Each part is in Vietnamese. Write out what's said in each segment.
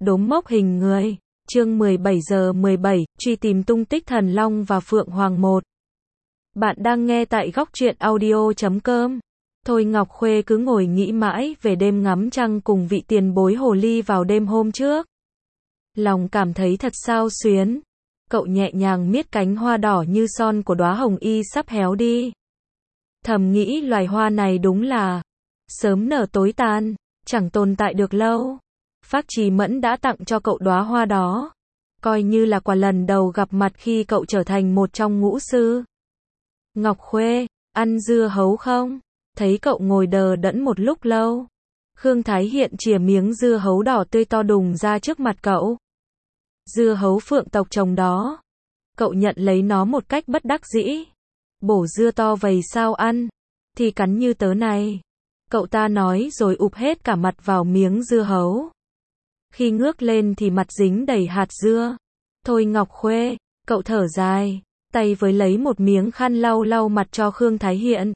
Đốm mốc hình người. Chương 17 giờ 17, truy tìm tung tích Thần Long và Phượng Hoàng 1. Bạn đang nghe tại góc truyện audio.com. Thôi Ngọc Khuê cứ ngồi nghĩ mãi về đêm ngắm trăng cùng vị tiền bối hồ ly vào đêm hôm trước. Lòng cảm thấy thật xao xuyến. Cậu nhẹ nhàng miết cánh hoa đỏ như son của đóa hồng y sắp héo đi. Thầm nghĩ loài hoa này đúng là sớm nở tối tàn, chẳng tồn tại được lâu. Phác Trì Mẫn đã tặng cho cậu đóa hoa đó, coi như là quà lần đầu gặp mặt khi cậu trở thành một trong ngũ sư. Ngọc Khuê, ăn dưa hấu không? Thấy cậu ngồi đờ đẫn một lúc lâu, Khương Thái Hiện chìa miếng dưa hấu đỏ tươi to đùng ra trước mặt cậu. Dưa hấu Phượng tộc trồng đó. Cậu nhận lấy nó một cách bất đắc dĩ. Bổ dưa to vầy sao ăn, thì cắn như tớ này. Cậu ta nói rồi ụp hết cả mặt vào miếng dưa hấu. Khi ngước lên thì mặt dính đầy hạt dưa. Thôi Ngọc Khuê, cậu thở dài, tay với lấy một miếng khăn lau lau mặt cho Khương Thái Hiện.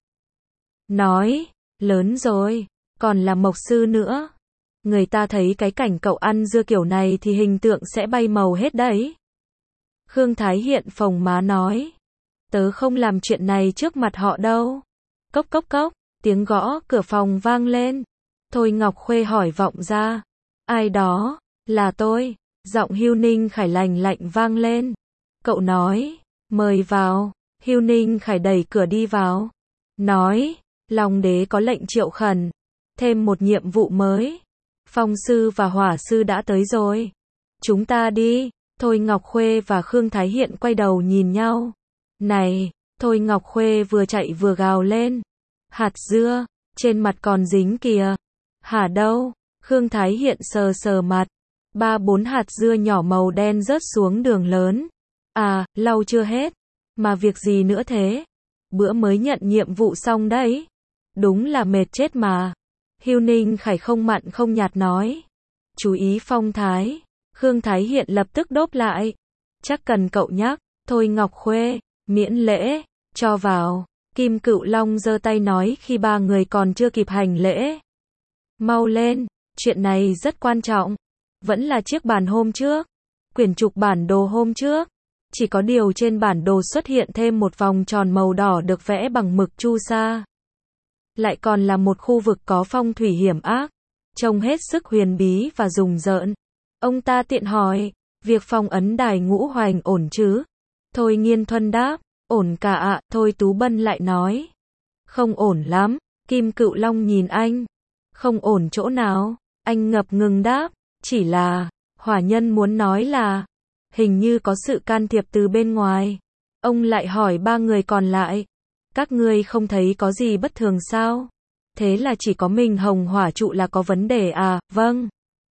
Nói, lớn rồi, còn là mộc sư nữa. Người ta thấy cái cảnh cậu ăn dưa kiểu này thì hình tượng sẽ bay màu hết đấy. Khương Thái Hiện phồng má nói, tớ không làm chuyện này trước mặt họ đâu. Cốc cốc cốc, tiếng gõ cửa phòng vang lên. Thôi Ngọc Khuê hỏi vọng ra. Ai đó? Là tôi. Giọng Hưu Ninh Khải lành lạnh vang lên. Cậu nói, mời vào. Hưu Ninh Khải đẩy cửa đi vào. Nói, Long đế có lệnh triệu khẩn. Thêm một nhiệm vụ mới. Phong sư và hỏa sư đã tới rồi. Chúng ta đi. Thôi Ngọc Khuê và Khương Thái Hiện quay đầu nhìn nhau. Này, Thôi Ngọc Khuê vừa chạy vừa gào lên. Hạt dưa, trên mặt còn dính kìa. Hả đâu? Khương Thái Hiện sờ sờ mặt. 3-4 hạt dưa nhỏ màu đen rớt xuống đường lớn. À, lau chưa hết. Mà việc gì nữa thế? Bữa mới nhận nhiệm vụ xong đấy. Đúng là mệt chết mà. Hưu Ninh Khải không mặn không nhạt nói. Chú ý phong thái. Khương Thái Hiện lập tức đốp lại. Chắc cần cậu nhắc. Thôi Ngọc Khuê, miễn lễ, cho vào. Kim Cựu Long giơ tay nói khi ba người còn chưa kịp hành lễ. Mau lên, chuyện này rất quan trọng. Vẫn là chiếc bàn hôm trước. Quyển trục bản đồ hôm trước. Chỉ có điều trên bản đồ xuất hiện thêm một vòng tròn màu đỏ được vẽ bằng mực chu sa. Lại còn là một khu vực có phong thủy hiểm ác. Trông hết sức huyền bí và rùng rợn. Ông ta tiện hỏi, việc phong ấn đài Ngũ Hoành ổn chứ? Thôi Nghiên Thuân đáp, ổn cả ạ. Thôi Tú Bân lại nói, không ổn lắm. Kim Cựu Long nhìn anh, không ổn chỗ nào? Anh ngập ngừng đáp, chỉ là, hỏa nhân muốn nói là, hình như có sự can thiệp từ bên ngoài. Ông lại hỏi ba người còn lại, các ngươi không thấy có gì bất thường sao? Thế là chỉ có mình Hồng Hỏa trụ là có vấn đề à? Vâng.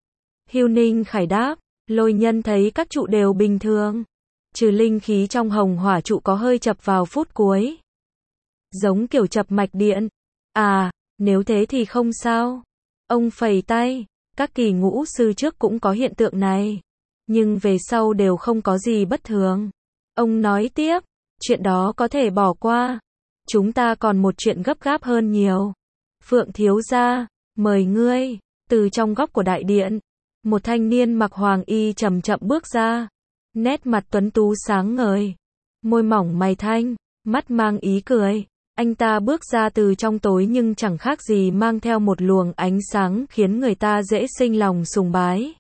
Hưu Ninh Khải đáp, Lôi Nhân thấy các trụ đều bình thường. Trừ linh khí trong Hồng Hỏa trụ có hơi chập vào phút cuối. Giống kiểu chập mạch điện. À, nếu thế thì không sao. Ông phẩy tay, các kỳ ngũ sư trước cũng có hiện tượng này. Nhưng về sau đều không có gì bất thường. Ông nói tiếp, chuyện đó có thể bỏ qua. Chúng ta còn một chuyện gấp gáp hơn nhiều. Phượng thiếu gia, mời ngươi. Từ trong góc của đại điện, một thanh niên mặc hoàng y chậm chậm bước ra. Nét mặt tuấn tú sáng ngời. Môi mỏng mày thanh, mắt mang ý cười. Anh ta bước ra từ trong tối nhưng chẳng khác gì mang theo một luồng ánh sáng khiến người ta dễ sinh lòng sùng bái.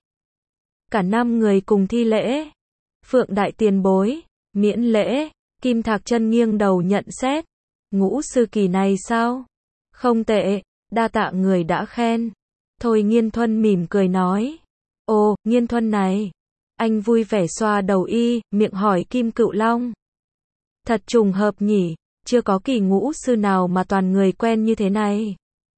Cả 5 người cùng thi lễ. Phượng đại tiền bối, miễn lễ. Kim Thạc Chân nghiêng đầu nhận xét. Ngũ sư kỳ này sao? Không tệ, đa tạ người đã khen. Thôi Nghiên Thuân mỉm cười nói. Ồ, Nghiên Thuân này. Anh vui vẻ xoa đầu y, miệng hỏi Kim Cựu Long. Thật trùng hợp nhỉ, chưa có kỳ ngũ sư nào mà toàn người quen như thế này.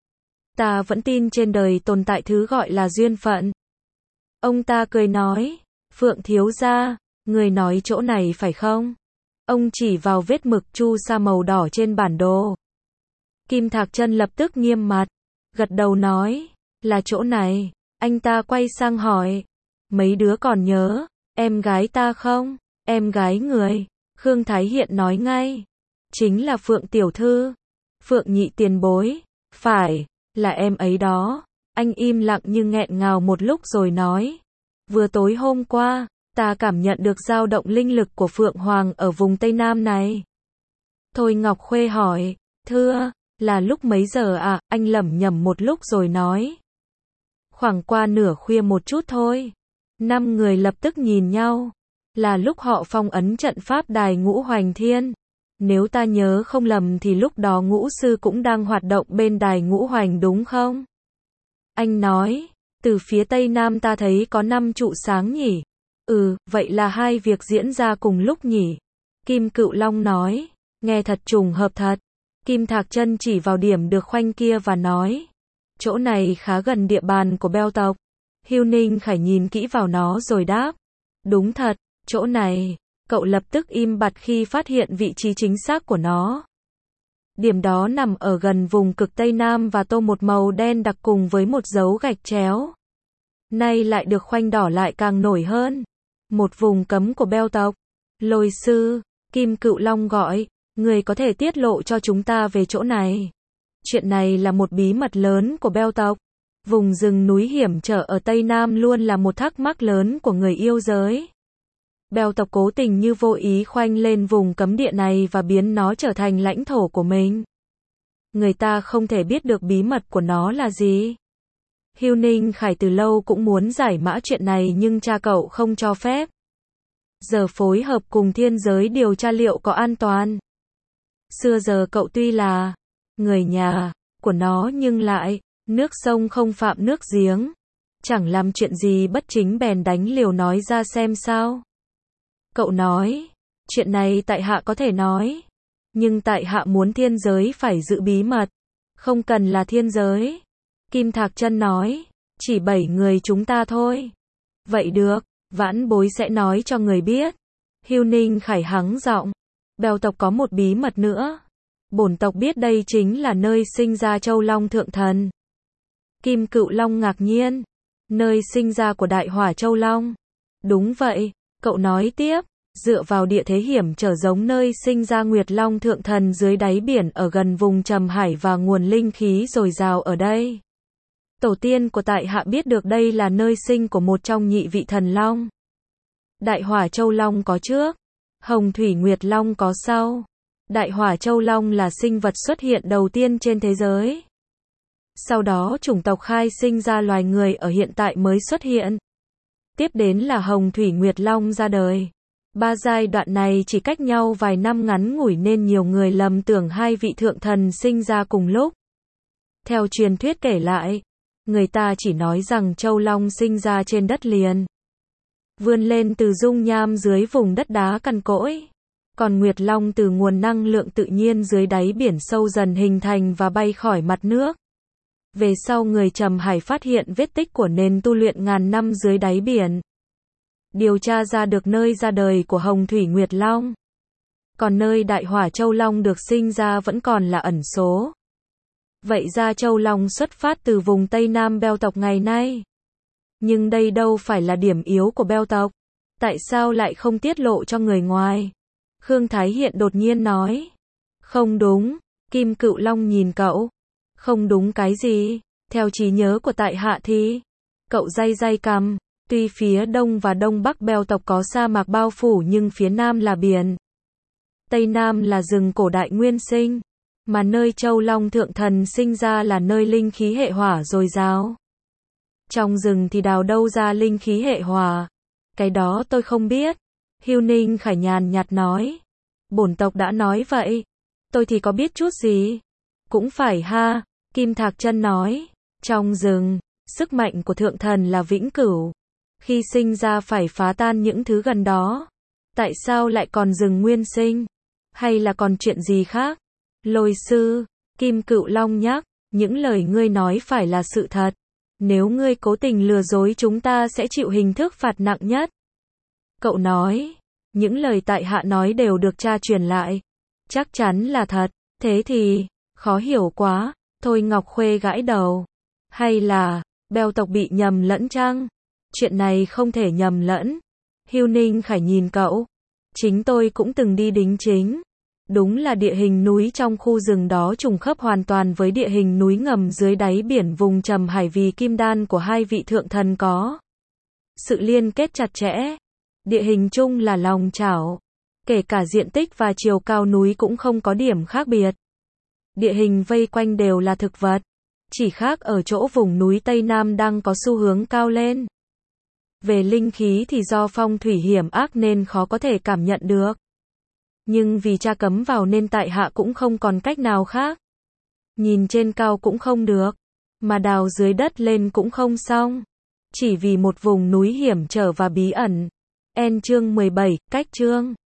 Ta vẫn tin trên đời tồn tại thứ gọi là duyên phận. Ông ta cười nói, Phượng thiếu gia, người nói chỗ này phải không? Ông chỉ vào vết mực chu sa màu đỏ trên bản đồ. Kim Thạc Chân lập tức nghiêm mặt, gật đầu nói, là chỗ này. Anh ta quay sang hỏi, mấy đứa còn nhớ em gái ta không? Em gái người? Khương Thái Hiện nói ngay, chính là Phượng tiểu thư. Phượng nhị tiền bối, phải, là em ấy đó. Anh im lặng nhưng nghẹn ngào một lúc rồi nói, Vừa tối hôm qua, ta cảm nhận được dao động linh lực của Phượng Hoàng ở vùng Tây Nam này. Thôi Ngọc Khuê hỏi, thưa, là lúc mấy giờ ạ? Anh lẩm nhẩm một lúc rồi nói. Khoảng qua nửa khuya một chút thôi. 5 người lập tức nhìn nhau. Là lúc họ phong ấn trận pháp đài Ngũ Hoành Thiên. Nếu ta nhớ không lầm thì lúc đó Ngũ Sư cũng đang hoạt động bên đài Ngũ Hoành đúng không? Anh nói, từ phía Tây Nam ta thấy có 5 trụ sáng nhỉ? Vậy là 2 việc diễn ra cùng lúc nhỉ? Kim Cựu Long nói, nghe thật trùng hợp thật. Kim Thạc Chân chỉ vào điểm được khoanh kia và nói, chỗ này khá gần địa bàn của Beo tộc. Hưu Ninh Khải nhìn kỹ vào nó rồi đáp, đúng thật, chỗ này. Cậu lập tức im bặt khi phát hiện vị trí chính xác của nó. Điểm đó nằm ở gần vùng cực Tây Nam và tô một màu đen đặc cùng với một dấu gạch chéo. Nay lại được khoanh đỏ lại càng nổi hơn. Một vùng cấm của Beo tộc. Lôi sư, Kim Cựu Long gọi, người có thể tiết lộ cho chúng ta về chỗ này. Chuyện này là một bí mật lớn của Beo tộc. Vùng rừng núi hiểm trở ở Tây Nam luôn là một thắc mắc lớn của người yêu giới. Beo tộc cố tình như vô ý khoanh lên vùng cấm địa này và biến nó trở thành lãnh thổ của mình. Người ta không thể biết được bí mật của nó là gì. Hưu Ninh Khải từ lâu cũng muốn giải mã chuyện này nhưng cha cậu không cho phép. Giờ phối hợp cùng thiên giới điều tra liệu có an toàn. Xưa giờ cậu tuy là người nhà của nó nhưng lại nước sông không phạm nước giếng. Chẳng làm chuyện gì bất chính bèn đánh liều nói ra xem sao. Cậu nói, chuyện này tại hạ có thể nói, nhưng tại hạ muốn thiên giới phải giữ bí mật, không cần là thiên giới. Kim Thạc Chân nói, chỉ 7 người chúng ta thôi. Vậy được, vãn bối sẽ nói cho người biết. Hưu Ninh Khải hắng giọng, Beo tộc có một bí mật nữa. Bổn tộc biết đây chính là nơi sinh ra Châu Long Thượng Thần. Kim Cựu Long ngạc nhiên, nơi sinh ra của Đại Hỏa Châu Long. Đúng vậy. Cậu nói tiếp, dựa vào địa thế hiểm trở giống nơi sinh ra Nguyệt Long Thượng Thần dưới đáy biển ở gần vùng Trầm Hải và nguồn linh khí dồi dào ở đây. Tổ tiên của tại hạ biết được đây là nơi sinh của một trong nhị vị thần long. Đại Hỏa Châu Long có trước, Hồng Thủy Nguyệt Long có sau. Đại Hỏa Châu Long là sinh vật xuất hiện đầu tiên trên thế giới. Sau đó chủng tộc khai sinh ra loài người ở hiện tại mới xuất hiện. Tiếp đến là Hồng Thủy Nguyệt Long ra đời. 3 giai đoạn này chỉ cách nhau vài năm ngắn ngủi nên nhiều người lầm tưởng 2 vị thượng thần sinh ra cùng lúc. Theo truyền thuyết kể lại, người ta chỉ nói rằng Châu Long sinh ra trên đất liền, vươn lên từ dung nham dưới vùng đất đá cằn cỗi. Còn Nguyệt Long từ nguồn năng lượng tự nhiên dưới đáy biển sâu dần hình thành và bay khỏi mặt nước. Về sau người Trầm Hải phát hiện vết tích của nền tu luyện ngàn năm dưới đáy biển. Điều tra ra được nơi ra đời của Hồng Thủy Nguyệt Long. Còn nơi Đại Hỏa Châu Long được sinh ra vẫn còn là ẩn số. Vậy ra Châu Long xuất phát từ vùng Tây Nam Beo tộc ngày nay. Nhưng đây đâu phải là điểm yếu của Beo tộc. Tại sao lại không tiết lộ cho người ngoài? Khương Thái Hiện đột nhiên nói. Không đúng, Kim Cựu Long nhìn cậu. Không đúng cái gì? Theo trí nhớ của tại hạ thì, cậu day day cằm, tuy phía đông và đông bắc Beo tộc có sa mạc bao phủ nhưng phía nam là biển. Tây nam là rừng cổ đại nguyên sinh, mà nơi Châu Long Thượng Thần sinh ra là nơi linh khí hệ hỏa dồi dào. Trong rừng thì đào đâu ra linh khí hệ hỏa? Cái đó tôi không biết. Hưu Ninh Khải nhàn nhạt nói. Bổn tộc đã nói vậy. Tôi thì có biết chút gì? Cũng phải ha, Kim Thạc Chân nói. Trong rừng, sức mạnh của thượng thần là vĩnh cửu. Khi sinh ra phải phá tan những thứ gần đó. Tại sao lại còn rừng nguyên sinh? Hay là còn chuyện gì khác? Lôi sư, Kim Cựu Long nhắc, những lời ngươi nói phải là sự thật. Nếu ngươi cố tình lừa dối chúng ta sẽ chịu hình thức phạt nặng nhất. Cậu nói, những lời tại hạ nói đều được cha truyền lại. Chắc chắn là thật, thế thì, khó hiểu quá, Thôi Ngọc Khuê gãi đầu. Hay là, Beo tộc bị nhầm lẫn chăng? Chuyện này không thể nhầm lẫn. Hưu Ninh Khải nhìn cậu. Chính tôi cũng từng đi đính chính. Đúng là địa hình núi trong khu rừng đó trùng khớp hoàn toàn với địa hình núi ngầm dưới đáy biển vùng Trầm Hải vì kim đan của 2 vị thượng thần có. sự liên kết chặt chẽ. Địa hình chung là lòng chảo. Kể cả diện tích và chiều cao núi cũng không có điểm khác biệt. Địa hình vây quanh đều là thực vật. Chỉ khác ở chỗ vùng núi Tây Nam đang có xu hướng cao lên. Về linh khí thì do phong thủy hiểm ác nên khó có thể cảm nhận được. Nhưng vì cha cấm vào nên tại hạ cũng không còn cách nào khác. Nhìn trên cao cũng không được, mà đào dưới đất lên cũng không xong. Chỉ vì một vùng núi hiểm trở và bí ẩn. Chương 17, cách chương.